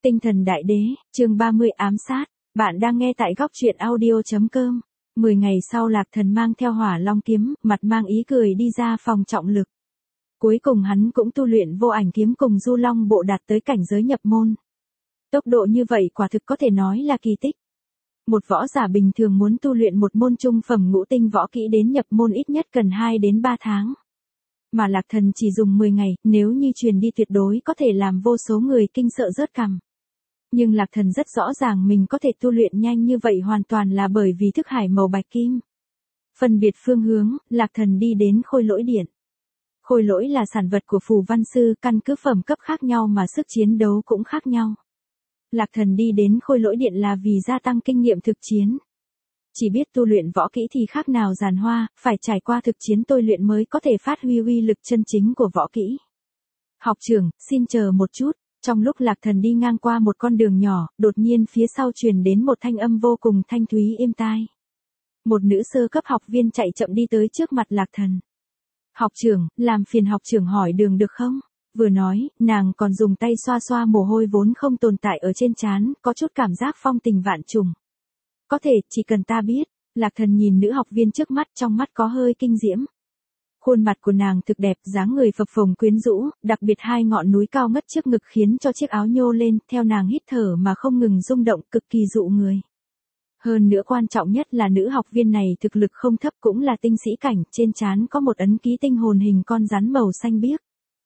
Tinh thần đại đế, chương 30 ám sát. Bạn đang nghe tại góc truyện audio.com. 10 ngày sau Lạc Thần mang theo Hỏa Long kiếm, mặt mang ý cười đi ra phòng trọng lực. Cuối cùng hắn cũng tu luyện vô ảnh kiếm cùng Du Long bộ đạt tới cảnh giới nhập môn. Tốc độ như vậy quả thực có thể nói là kỳ tích. Một võ giả bình thường muốn tu luyện một môn trung phẩm ngũ tinh võ kỹ đến nhập môn ít nhất cần 2 đến 3 tháng. Mà Lạc Thần chỉ dùng 10 ngày, nếu như truyền đi tuyệt đối có thể làm vô số người kinh sợ rớt cằm. Nhưng Lạc Thần rất rõ ràng mình có thể tu luyện nhanh như vậy hoàn toàn là bởi vì thức hải màu bạch kim. Phân biệt phương hướng, Lạc Thần đi đến Khôi Lỗi Điện. Khôi lỗi là sản vật của phù văn sư, căn cứ phẩm cấp khác nhau mà sức chiến đấu cũng khác nhau. Lạc Thần đi đến Khôi Lỗi Điện là vì gia tăng kinh nghiệm thực chiến. Chỉ biết tu luyện võ kỹ thì khác nào giàn hoa, phải trải qua thực chiến tôi luyện mới có thể phát huy uy lực chân chính của võ kỹ. Học trưởng, xin chờ một chút. Trong lúc Lạc Thần đi ngang qua một con đường nhỏ, đột nhiên phía sau truyền đến một thanh âm vô cùng thanh thúy êm tai. Một nữ sơ cấp học viên chạy chậm đi tới trước mặt Lạc Thần. Học trưởng, làm phiền học trưởng hỏi đường được không? Vừa nói, nàng còn dùng tay xoa xoa mồ hôi vốn không tồn tại ở trên trán, có chút cảm giác phong tình vạn trùng. Có thể, chỉ cần ta biết. Lạc Thần nhìn nữ học viên trước mắt, trong mắt có hơi kinh diễm. Khuôn mặt của nàng thực đẹp, dáng người phập phồng quyến rũ, đặc biệt hai ngọn núi cao ngất trước ngực khiến cho chiếc áo nhô lên, theo nàng hít thở mà không ngừng rung động, cực kỳ dụ người. Hơn nữa quan trọng nhất là nữ học viên này thực lực không thấp, cũng là tinh sĩ cảnh, trên trán có một ấn ký tinh hồn hình con rắn màu xanh biếc.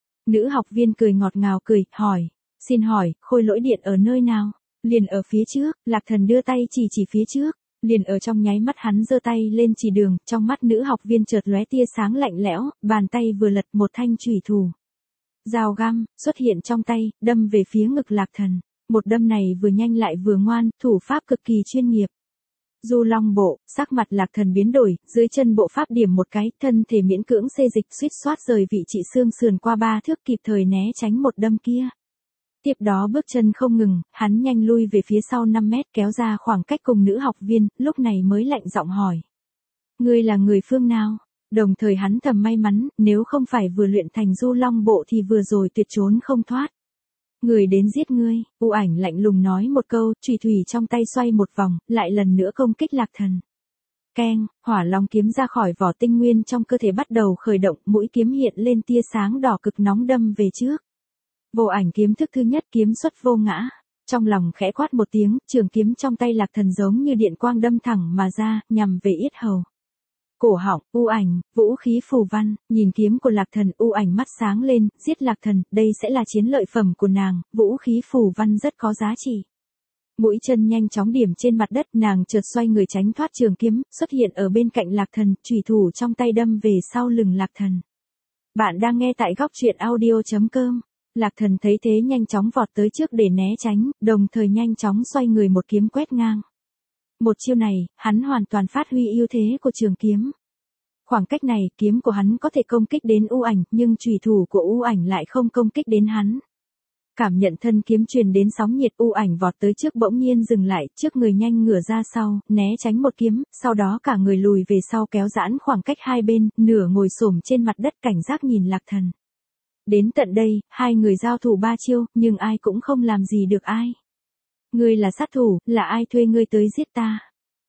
Nữ học viên cười ngọt ngào cười, hỏi, xin hỏi, Khôi Lỗi Điện ở nơi nào? Liền ở phía trước. Lạc Thần đưa tay chỉ phía trước. Liền ở trong nháy mắt hắn giơ tay lên chỉ đường, trong mắt nữ học viên chợt lóe tia sáng lạnh lẽo, bàn tay vừa lật một thanh chủy thủ. Dao găm xuất hiện trong tay, đâm về phía ngực Lạc Thần. Một đâm này vừa nhanh lại vừa ngoan, thủ pháp cực kỳ chuyên nghiệp. Du Long bộ, sắc mặt Lạc Thần biến đổi, dưới chân bộ pháp điểm một cái, thân thể miễn cưỡng xê dịch suýt xoát rời vị trí xương sườn qua 3 thước, kịp thời né tránh một đâm kia. Tiếp đó bước chân không ngừng, hắn nhanh lui về phía sau 5 mét, kéo ra khoảng cách cùng nữ học viên, lúc này mới lạnh giọng hỏi. Ngươi là người phương nào? Đồng thời hắn thầm may mắn, nếu không phải vừa luyện thành Du Long bộ thì vừa rồi tuyệt trốn không thoát. Người đến giết ngươi. U Ảnh lạnh lùng nói một câu, chùy thủy trong tay xoay một vòng, lại lần nữa công kích Lạc Thần. Keng, Hỏa Long kiếm ra khỏi vỏ, tinh nguyên trong cơ thể bắt đầu khởi động, mũi kiếm hiện lên tia sáng đỏ cực nóng đâm về trước. Vô Ảnh kiếm thức thứ nhất, kiếm xuất vô ngã. Trong lòng khẽ quát một tiếng, trường kiếm trong tay Lạc Thần giống như điện quang đâm thẳng mà ra, nhằm về yết hầu. Cổ họng, U Ảnh, vũ khí phù văn, nhìn kiếm của Lạc Thần, U Ảnh mắt sáng lên, giết Lạc Thần, đây sẽ là chiến lợi phẩm của nàng, vũ khí phù văn rất có giá trị. Mũi chân nhanh chóng điểm trên mặt đất, nàng chợt xoay người tránh thoát trường kiếm, xuất hiện ở bên cạnh Lạc Thần, chủy thủ trong tay đâm về sau lưng Lạc Thần. Bạn đang nghe tại góc truyện audio.com. Lạc Thần thấy thế nhanh chóng vọt tới trước để né tránh, đồng thời nhanh chóng xoay người một kiếm quét ngang. Một chiêu này, hắn hoàn toàn phát huy ưu thế của trường kiếm. Khoảng cách này, kiếm của hắn có thể công kích đến U Ảnh, nhưng chủy thủ của U Ảnh lại không công kích đến hắn. Cảm nhận thân kiếm truyền đến sóng nhiệt, U Ảnh vọt tới trước bỗng nhiên dừng lại, trước người nhanh ngửa ra sau, né tránh một kiếm, sau đó cả người lùi về sau kéo giãn khoảng cách hai bên, nửa ngồi xổm trên mặt đất cảnh giác nhìn Lạc Thần. Đến tận đây, hai người giao thủ 3 chiêu, nhưng ai cũng không làm gì được ai. Ngươi là sát thủ, là ai thuê ngươi tới giết ta?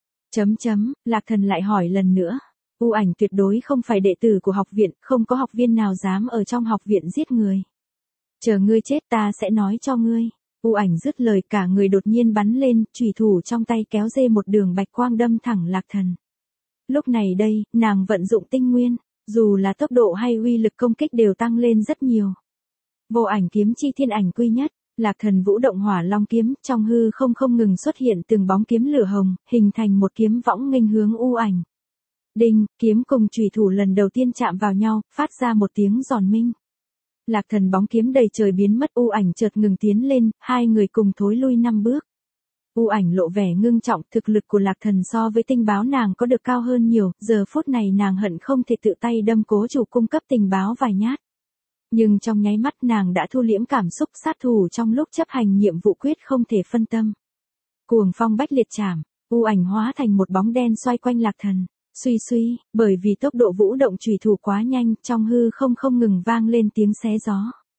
Lạc Thần lại hỏi lần nữa. U Ảnh tuyệt đối không phải đệ tử của học viện, không có học viên nào dám ở trong học viện giết người. Chờ ngươi chết ta sẽ nói cho ngươi. U Ảnh dứt lời, cả người đột nhiên bắn lên, chủy thủ trong tay kéo dê một đường bạch quang đâm thẳng Lạc Thần. Lúc này đây, nàng vận dụng tinh nguyên. Dù là tốc độ hay uy lực công kích đều tăng lên rất nhiều. Vô Ảnh kiếm chi thiên ảnh quy nhất, Lạc Thần vũ động Hỏa Long kiếm, trong hư không ngừng xuất hiện từng bóng kiếm lửa hồng, hình thành một kiếm võng nghênh hướng U Ảnh. Đinh, kiếm cùng chủy thủ lần đầu tiên chạm vào nhau, phát ra một tiếng giòn minh. Lạc Thần bóng kiếm đầy trời biến mất, U Ảnh chợt ngừng tiến lên, hai người cùng thối lui 5 bước. U Ảnh lộ vẻ ngưng trọng, thực lực của Lạc Thần so với tình báo nàng có được cao hơn nhiều, giờ phút này nàng hận không thể tự tay đâm cố chủ cung cấp tình báo vài nhát. Nhưng trong nháy mắt nàng đã thu liễm cảm xúc, sát thủ trong lúc chấp hành nhiệm vụ quyết không thể phân tâm. Cuồng phong bách liệt chảm, U Ảnh hóa thành một bóng đen xoay quanh Lạc Thần. Suy, bởi vì tốc độ vũ động chủy thủ quá nhanh, trong hư không ngừng vang lên tiếng xé gió.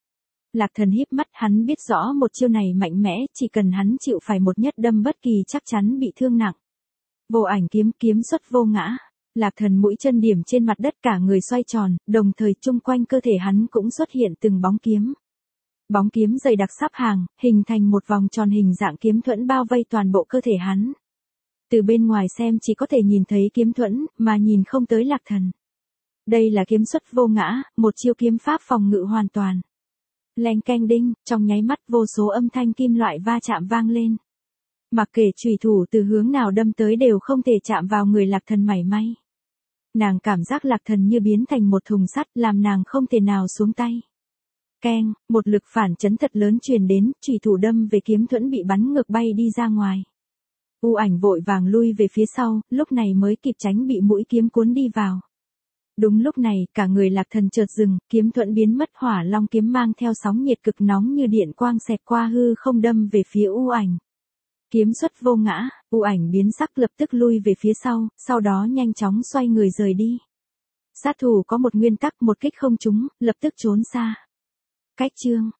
Lạc Thần híp mắt, hắn biết rõ một chiêu này mạnh mẽ, chỉ cần hắn chịu phải một nhất đâm bất kỳ chắc chắn bị thương nặng. Vô ảnh kiếm, kiếm xuất vô ngã. Lạc Thần mũi chân điểm trên mặt đất, cả người xoay tròn, đồng thời chung quanh cơ thể hắn cũng xuất hiện từng bóng kiếm. Bóng kiếm dày đặc sắp hàng, hình thành một vòng tròn hình dạng kiếm thuẫn bao vây toàn bộ cơ thể hắn. Từ bên ngoài xem chỉ có thể nhìn thấy kiếm thuẫn, mà nhìn không tới Lạc Thần. Đây là kiếm xuất vô ngã, một chiêu kiếm pháp phòng ngự hoàn toàn. Leng keng đinh, trong nháy mắt vô số âm thanh kim loại va chạm vang lên. Mặc kệ chủy thủ từ hướng nào đâm tới đều không thể chạm vào người Lạc Thần mảy may. Nàng cảm giác Lạc Thần như biến thành một thùng sắt, làm nàng không thể nào xuống tay. Keng, một lực phản chấn thật lớn truyền đến, chủy thủ đâm về kiếm thuẫn bị bắn ngược bay đi ra ngoài. U Ảnh vội vàng lui về phía sau, lúc này mới kịp tránh bị mũi kiếm cuốn đi vào. Đúng lúc này, cả người Lạc Thần chợt dừng, kiếm thuẫn biến mất, hỏa long kiếm mang theo sóng nhiệt cực nóng như điện quang xẹt qua hư không đâm về phía U Ảnh. Kiếm xuất vô ngã, U Ảnh biến sắc lập tức lui về phía sau đó nhanh chóng xoay người rời đi. Sát thủ có một nguyên tắc, một kích không trúng, lập tức trốn xa. Cách chương